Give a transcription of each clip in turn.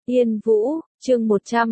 Yên Vũ, chương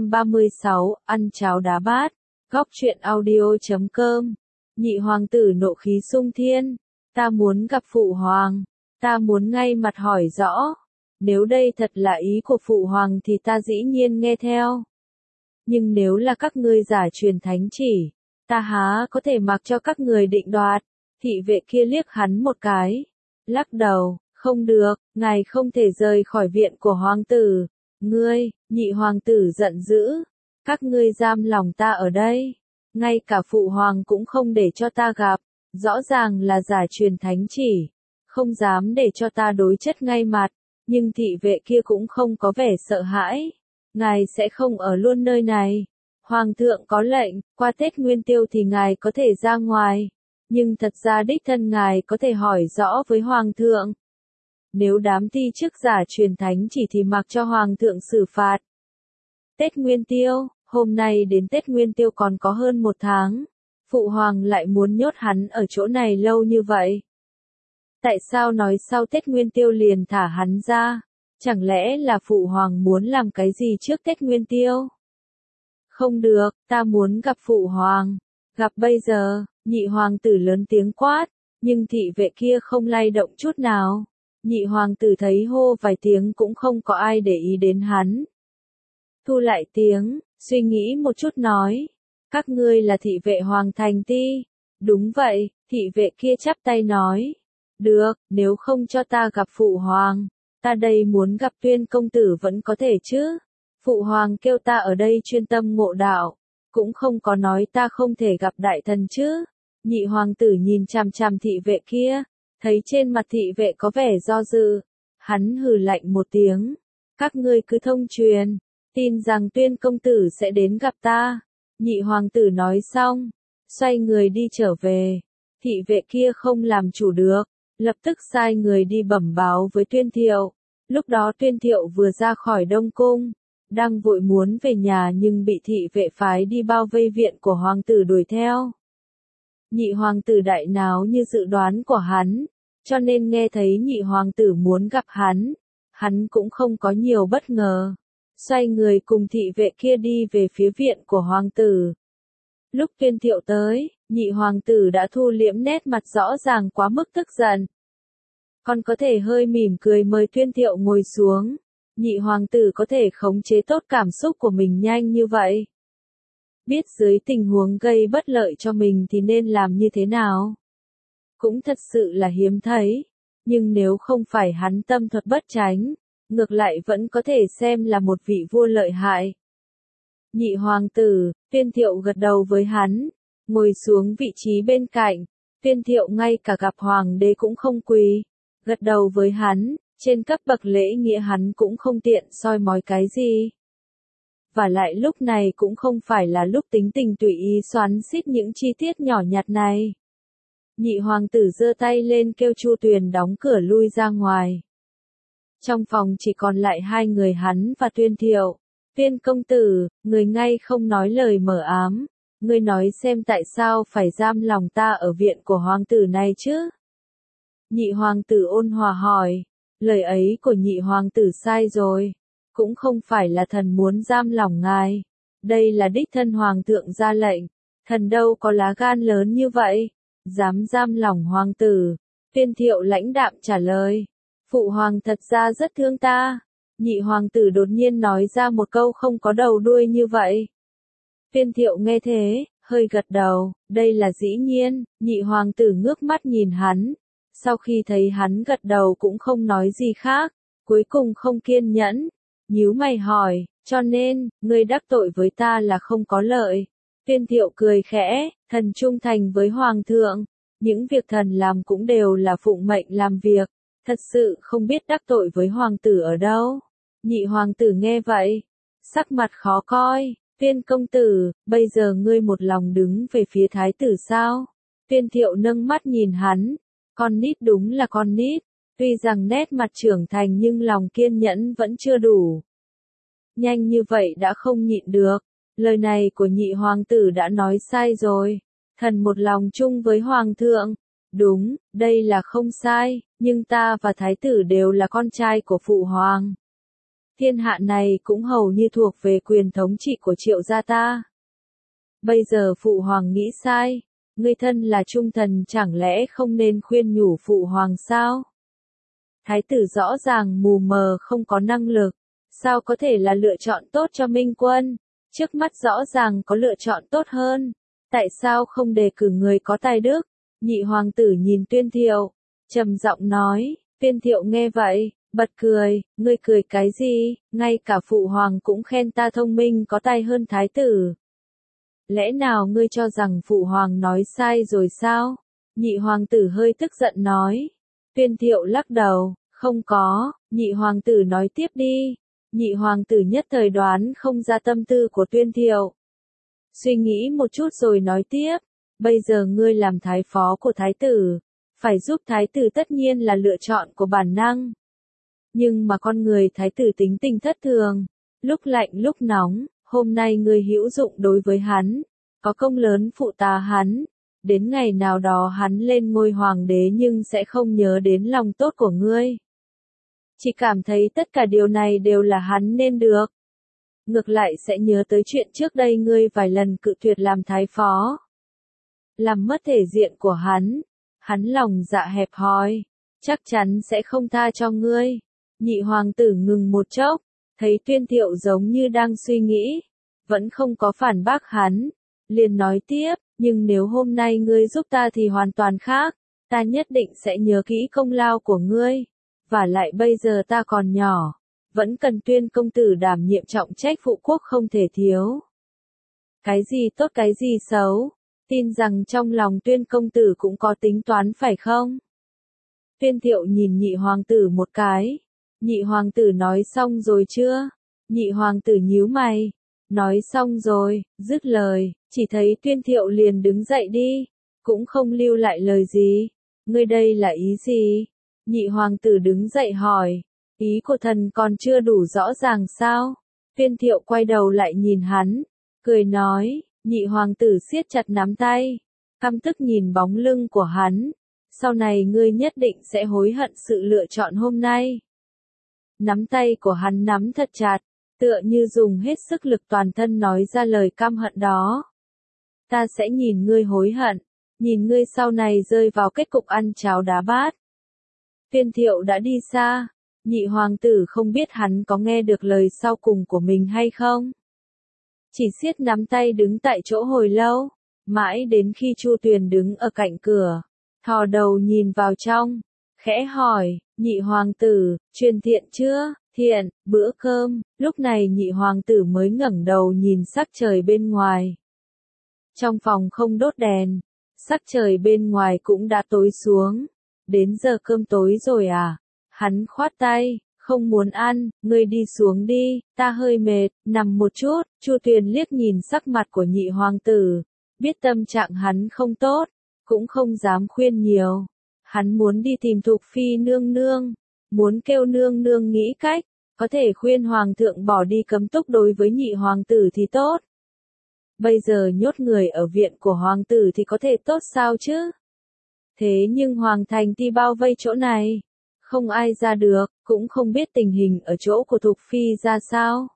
136, ăn cháo đá bát, góc truyện audio.com. Nhị hoàng tử nộ khí sung thiên, ta muốn gặp phụ hoàng, ta muốn ngay mặt hỏi rõ, nếu đây thật là ý của phụ hoàng thì ta dĩ nhiên nghe theo. Nhưng nếu là các ngươi giả truyền thánh chỉ, ta há có thể mặc cho các người định đoạt. Thị vệ kia liếc hắn một cái, lắc đầu, không được, ngài không thể rời khỏi viện của hoàng tử. Ngươi, nhị hoàng tử giận dữ, các ngươi giam lòng ta ở đây, ngay cả phụ hoàng cũng không để cho ta gặp, rõ ràng là giả truyền thánh chỉ, không dám để cho ta đối chất ngay mặt, nhưng thị vệ kia cũng không có vẻ sợ hãi, ngài sẽ không ở luôn nơi này, hoàng thượng có lệnh, qua Tết Nguyên Tiêu thì ngài có thể ra ngoài, nhưng thật ra đích thân ngài có thể hỏi rõ với hoàng thượng. Nếu đám ti chức giả truyền thánh chỉ thì mặc cho hoàng thượng xử phạt. Tết Nguyên Tiêu, hôm nay đến Tết Nguyên Tiêu còn có hơn 1 tháng. Phụ hoàng lại muốn nhốt hắn ở chỗ này lâu như vậy. Tại sao nói sau Tết Nguyên Tiêu liền thả hắn ra? Chẳng lẽ là phụ hoàng muốn làm cái gì trước Tết Nguyên Tiêu? Không được, ta muốn gặp phụ hoàng. Gặp bây giờ, nhị hoàng tử lớn tiếng quát, nhưng thị vệ kia không lay động chút nào. Nhị hoàng tử thấy hô vài tiếng cũng không có ai để ý đến hắn. Thu lại tiếng, suy nghĩ một chút nói. Các ngươi là thị vệ hoàng thành ti. Đúng vậy, thị vệ kia chắp tay nói. Được, nếu không cho ta gặp phụ hoàng, ta đây muốn gặp Tuyên công tử vẫn có thể chứ. Phụ hoàng kêu ta ở đây chuyên tâm ngộ đạo, cũng không có nói ta không thể gặp đại thần chứ. Nhị hoàng tử nhìn chằm chằm thị vệ kia. Thấy trên mặt thị vệ có vẻ do dự, hắn hừ lạnh một tiếng, các ngươi cứ thông truyền, tin rằng Tuyên công tử sẽ đến gặp ta. Nhị hoàng tử nói xong, xoay người đi trở về, thị vệ kia không làm chủ được, lập tức sai người đi bẩm báo với Tuyên Thiệu. Lúc đó Tuyên Thiệu vừa ra khỏi Đông Cung, đang vội muốn về nhà nhưng bị thị vệ phái đi bao vây viện của hoàng tử đuổi theo. Nhị hoàng tử đại náo như dự đoán của hắn, cho nên nghe thấy nhị hoàng tử muốn gặp hắn cũng không có nhiều bất ngờ. Xoay người cùng thị vệ kia đi về phía viện của hoàng tử. Lúc Tuyên Thiệu tới, nhị hoàng tử đã thu liễm nét mặt rõ ràng quá mức tức giận. Còn có thể hơi mỉm cười mời Tuyên Thiệu ngồi xuống. Nhị hoàng tử có thể khống chế tốt cảm xúc của mình nhanh như vậy. Biết dưới tình huống gây bất lợi cho mình thì nên làm như thế nào. Cũng thật sự là hiếm thấy, nhưng nếu không phải hắn tâm thuật bất chánh, ngược lại vẫn có thể xem là một vị vua lợi hại. Nhị hoàng tử, Tuyên Thiệu gật đầu với hắn, ngồi xuống vị trí bên cạnh, Tuyên Thiệu ngay cả gặp hoàng đế cũng không quỳ, gật đầu với hắn, trên cấp bậc lễ nghĩa hắn cũng không tiện soi mói cái gì. Và lại lúc này cũng không phải là lúc tính tình tùy ý xoắn xít những chi tiết nhỏ nhặt này. Nhị hoàng tử giơ tay lên kêu Chu Tuyền đóng cửa lui ra ngoài. Trong phòng chỉ còn lại 2 người hắn và Tuyên Thiệu. Tuyên công tử, người ngay không nói lời mờ ám. Ngươi nói xem tại sao phải giam lòng ta ở viện của hoàng tử này chứ? Nhị hoàng tử ôn hòa hỏi. Lời ấy của nhị hoàng tử sai rồi. Cũng không phải là thần muốn giam lòng ngài. Đây là đích thân hoàng thượng ra lệnh. Thần đâu có lá gan lớn như vậy. Dám giam lòng hoàng tử. Tuyên Thiệu lãnh đạm trả lời. Phụ hoàng thật ra rất thương ta. Nhị hoàng tử đột nhiên nói ra một câu không có đầu đuôi như vậy. Tuyên Thiệu nghe thế, hơi gật đầu, đây là dĩ nhiên. Nhị hoàng tử ngước mắt nhìn hắn. Sau khi thấy hắn gật đầu cũng không nói gì khác. Cuối cùng không kiên nhẫn. Nhíu mày hỏi, cho nên, ngươi đắc tội với ta là không có lợi. Tuyên Thiệu cười khẽ, thần trung thành với hoàng thượng, những việc thần làm cũng đều là phụng mệnh làm việc, thật sự không biết đắc tội với hoàng tử ở đâu. Nhị hoàng tử nghe vậy, sắc mặt khó coi, Tuyên công tử, bây giờ ngươi một lòng đứng về phía thái tử sao? Tuyên Thiệu nâng mắt nhìn hắn, con nít đúng là con nít, tuy rằng nét mặt trưởng thành nhưng lòng kiên nhẫn vẫn chưa đủ. Nhanh như vậy đã không nhịn được. Lời này của nhị hoàng tử đã nói sai rồi. Thần một lòng chung với hoàng thượng. Đúng, đây là không sai, nhưng ta và thái tử đều là con trai của phụ hoàng. thiên hạ này cũng hầu như thuộc về quyền thống trị của Triệu gia ta. Bây giờ phụ hoàng nghĩ sai, ngươi thân là trung thần chẳng lẽ không nên khuyên nhủ phụ hoàng sao? Thái tử rõ ràng mù mờ không có năng lực, sao có thể là lựa chọn tốt cho Minh Quân? Trước mắt rõ ràng có lựa chọn tốt hơn, tại sao không đề cử người có tài đức? Nhị hoàng tử nhìn Tuyên Thiệu, trầm giọng nói. Tuyên Thiệu nghe vậy, bật cười, ngươi cười cái gì, ngay cả phụ hoàng cũng khen ta thông minh có tài hơn thái tử. Lẽ nào ngươi cho rằng phụ hoàng nói sai rồi sao? Nhị hoàng tử hơi tức giận nói. Tuyên Thiệu lắc đầu, không có, nhị hoàng tử nói tiếp đi. Nhị hoàng tử nhất thời đoán không ra tâm tư của Tuyên Thiệu. Suy nghĩ một chút rồi nói tiếp, bây giờ ngươi làm thái phó của thái tử, phải giúp thái tử tất nhiên là lựa chọn của bản năng. Nhưng mà con người thái tử tính tình thất thường, lúc lạnh lúc nóng, hôm nay ngươi hữu dụng đối với hắn, có công lớn phụ tá hắn, đến ngày nào đó hắn lên ngôi hoàng đế nhưng sẽ không nhớ đến lòng tốt của ngươi. Chỉ cảm thấy tất cả điều này đều là hắn nên được. Ngược lại sẽ nhớ tới chuyện trước đây ngươi vài lần cự tuyệt làm thái phó. Làm mất thể diện của hắn lòng dạ hẹp hòi, chắc chắn sẽ không tha cho ngươi. Nhị hoàng tử ngừng một chốc, thấy Tuyên Thiệu giống như đang suy nghĩ, vẫn không có phản bác hắn, liền nói tiếp, nhưng nếu hôm nay ngươi giúp ta thì hoàn toàn khác, ta nhất định sẽ nhớ kỹ công lao của ngươi, và lại bây giờ ta còn nhỏ, vẫn cần Tuyên công tử đảm nhiệm trọng trách phụ quốc không thể thiếu. Cái gì tốt cái gì xấu, tin rằng trong lòng Tuyên công tử cũng có tính toán phải không? Tuyên Thiệu nhìn nhị hoàng tử một cái. Nhị hoàng tử nói xong rồi chưa? Nhị hoàng tử nhíu mày. Nói xong rồi, dứt lời, chỉ thấy Tuyên Thiệu liền đứng dậy đi, cũng không lưu lại lời gì. Ngươi đây là ý gì? Nhị hoàng tử đứng dậy hỏi, ý của thần còn chưa đủ rõ ràng sao? Tuyên Thiệu quay đầu lại nhìn hắn, cười nói, nhị hoàng tử siết chặt nắm tay, căm tức nhìn bóng lưng của hắn. Sau này ngươi nhất định sẽ hối hận sự lựa chọn hôm nay. Nắm tay của hắn nắm thật chặt, tựa như dùng hết sức lực toàn thân nói ra lời căm hận đó. Ta sẽ nhìn ngươi hối hận, nhìn ngươi sau này rơi vào kết cục ăn cháo đá bát. Tuyên Thiệu đã đi xa, nhị hoàng tử không biết hắn có nghe được lời sau cùng của mình hay không. Chỉ siết nắm tay đứng tại chỗ hồi lâu, mãi đến khi Chu Tuyền đứng ở cạnh cửa, thò đầu nhìn vào trong, khẽ hỏi, nhị hoàng tử, truyền thiện chưa? Thiện, bữa cơm. Lúc này nhị hoàng tử mới ngẩng đầu nhìn sắc trời bên ngoài. Trong phòng không đốt đèn, sắc trời bên ngoài cũng đã tối xuống. Đến giờ cơm tối rồi à? Hắn khoát tay, không muốn ăn, ngươi đi xuống đi, ta hơi mệt, nằm một chút. Chu Tuyền liếc nhìn sắc mặt của nhị hoàng tử, biết tâm trạng hắn không tốt, cũng không dám khuyên nhiều. Hắn muốn đi tìm Thục Phi nương nương, muốn kêu nương nương nghĩ cách, có thể khuyên hoàng thượng bỏ đi cấm túc đối với nhị hoàng tử thì tốt. Bây giờ nhốt người ở viện của hoàng tử thì có thể tốt sao chứ? Thế nhưng hoàng thành thì bao vây chỗ này, không ai ra được, cũng không biết tình hình ở chỗ của Thục Phi ra sao.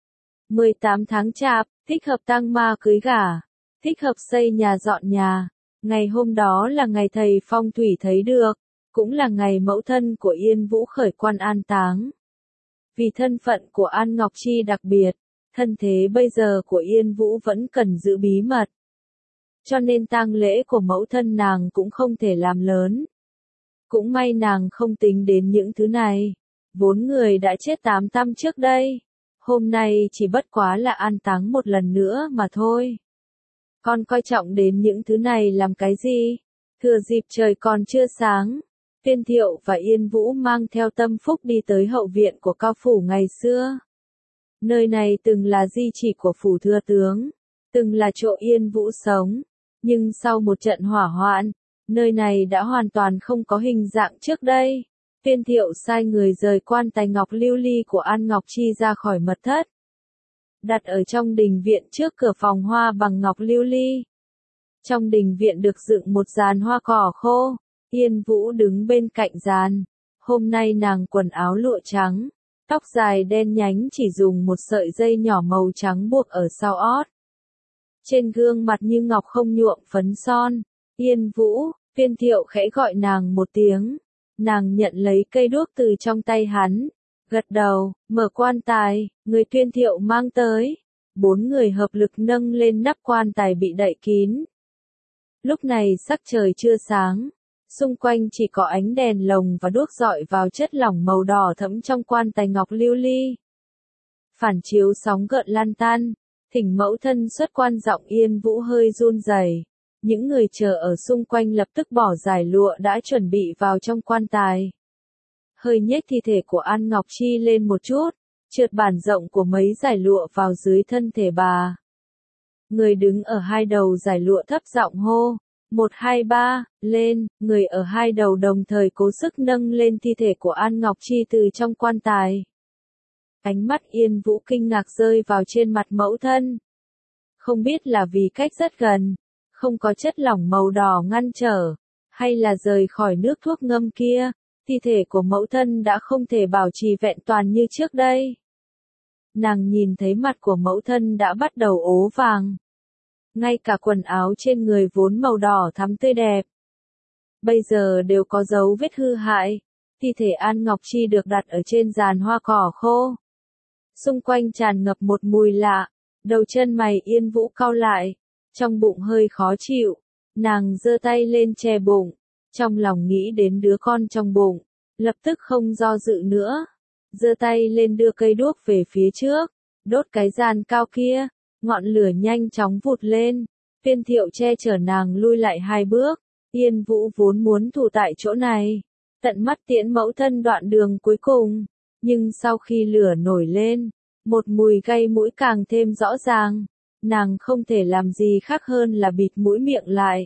18 tháng Chạp, thích hợp tang ma cưới gả, thích hợp xây nhà dọn nhà. Ngày hôm đó là ngày thầy phong thủy thấy được, cũng là ngày mẫu thân của Yên Vũ khởi quan an táng. Vì thân phận của An Ngọc Chi đặc biệt, thân thế bây giờ của Yên Vũ vẫn cần giữ bí mật. Cho nên tang lễ của mẫu thân nàng cũng không thể làm lớn. Cũng may nàng không tính đến những thứ này. Vốn người đã chết 8 năm trước đây. Hôm nay chỉ bất quá là an táng một lần nữa mà thôi. Con coi trọng đến những thứ này làm cái gì? Thừa dịp trời còn chưa sáng, Tuyên Thiệu và Yên Vũ mang theo Tâm Phúc đi tới hậu viện của cao phủ ngày xưa. Nơi này từng là di chỉ của phủ thừa tướng, từng là chỗ Yên Vũ sống, nhưng sau một trận hỏa hoạn, nơi này đã hoàn toàn không có hình dạng trước đây. Tuyên Thiệu sai người rời quan tài ngọc lưu ly của An Ngọc Chi ra khỏi mật thất, đặt ở trong đình viện trước cửa phòng hoa bằng ngọc lưu ly. Trong đình viện được dựng một giàn hoa cỏ khô, Yên Vũ đứng bên cạnh giàn. Hôm nay nàng quần áo lụa trắng, Tóc dài đen nhánh chỉ dùng một sợi dây nhỏ màu trắng buộc ở sau ót. Trên gương mặt như ngọc không nhuộm phấn son. Yên Vũ, Tuyên Thiệu khẽ gọi nàng một tiếng. Nàng nhận lấy cây đuốc từ trong tay hắn. Gật đầu, mở quan tài, người Tuyên Thiệu mang tới. 4 người hợp lực nâng lên nắp quan tài bị đậy kín. Lúc này sắc trời chưa sáng. Xung quanh chỉ có ánh đèn lồng và đuốc rọi vào chất lỏng màu đỏ thẫm trong quan tài ngọc lưu ly. Phản chiếu sóng gợn lan tan, thỉnh mẫu thân xuất quan. Giọng Yên Vũ hơi run rẩy. Những người chờ ở xung quanh lập tức bỏ giải lụa đã chuẩn bị vào trong quan tài. Hơi nhếch thi thể của An Ngọc Chi lên một chút, trượt bản rộng của mấy giải lụa vào dưới thân thể bà. Người đứng ở hai đầu giải lụa thấp giọng hô. 1, 2, 3, lên, người ở hai đầu đồng thời cố sức nâng lên thi thể của An Ngọc Chi từ trong quan tài. Ánh mắt Yên Vũ kinh ngạc rơi vào trên mặt mẫu thân. Không biết là vì cách rất gần, không có chất lỏng màu đỏ ngăn trở, hay là rời khỏi nước thuốc ngâm kia, thi thể của mẫu thân đã không thể bảo trì vẹn toàn như trước đây. Nàng nhìn thấy mặt của mẫu thân đã bắt đầu ố vàng. Ngay cả quần áo trên người vốn màu đỏ thắm tươi đẹp, bây giờ đều có dấu vết hư hại. Thi thể An Ngọc Chi được đặt ở trên giàn hoa cỏ khô. Xung quanh tràn ngập một mùi lạ, đầu chân mày Yên Vũ cau lại, trong bụng hơi khó chịu, nàng giơ tay lên che bụng, trong lòng nghĩ đến đứa con trong bụng, lập tức không do dự nữa, giơ tay lên đưa cây đuốc về phía trước, đốt cái giàn cao kia. Ngọn lửa nhanh chóng vụt lên, Tuyên Thiệu che chở nàng lui lại 2 bước, Yên Vũ vốn muốn thủ tại chỗ này, tận mắt tiễn mẫu thân đoạn đường cuối cùng, nhưng sau khi lửa nổi lên, một mùi gây mũi càng thêm rõ ràng, nàng không thể làm gì khác hơn là bịt mũi miệng lại.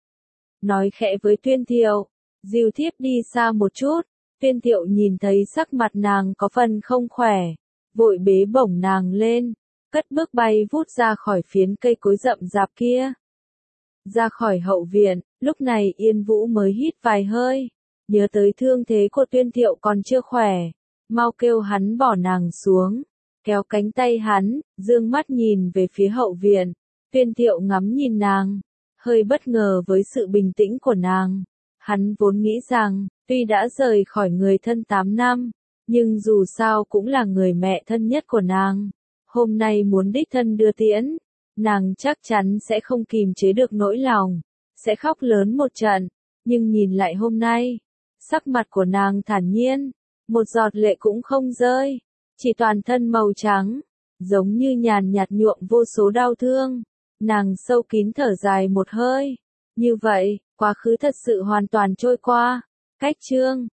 Nói khẽ với Tuyên Thiệu, dìu thiếp đi xa một chút. Tuyên Thiệu nhìn thấy sắc mặt nàng có phần không khỏe, vội bế bổng nàng lên. Cất bước bay vút ra khỏi phiến cây cối rậm rạp kia. Ra khỏi hậu viện, lúc này Yên Vũ mới hít vài hơi, nhớ tới thương thế của Tuyên Thiệu còn chưa khỏe, mau kêu hắn bỏ nàng xuống, kéo cánh tay hắn, dương mắt nhìn về phía hậu viện. Tuyên Thiệu ngắm nhìn nàng, hơi bất ngờ với sự bình tĩnh của nàng. Hắn vốn nghĩ rằng, tuy đã rời khỏi người thân 8 năm, nhưng dù sao cũng là người mẹ thân nhất của nàng. Hôm nay muốn đích thân đưa tiễn, nàng chắc chắn sẽ không kìm chế được nỗi lòng, sẽ khóc lớn một trận, nhưng nhìn lại hôm nay, sắc mặt của nàng thản nhiên, một giọt lệ cũng không rơi, chỉ toàn thân màu trắng, giống như nhàn nhạt nhuộm vô số đau thương. Nàng sâu kín thở dài một hơi, như vậy, quá khứ thật sự hoàn toàn trôi qua. Cách chương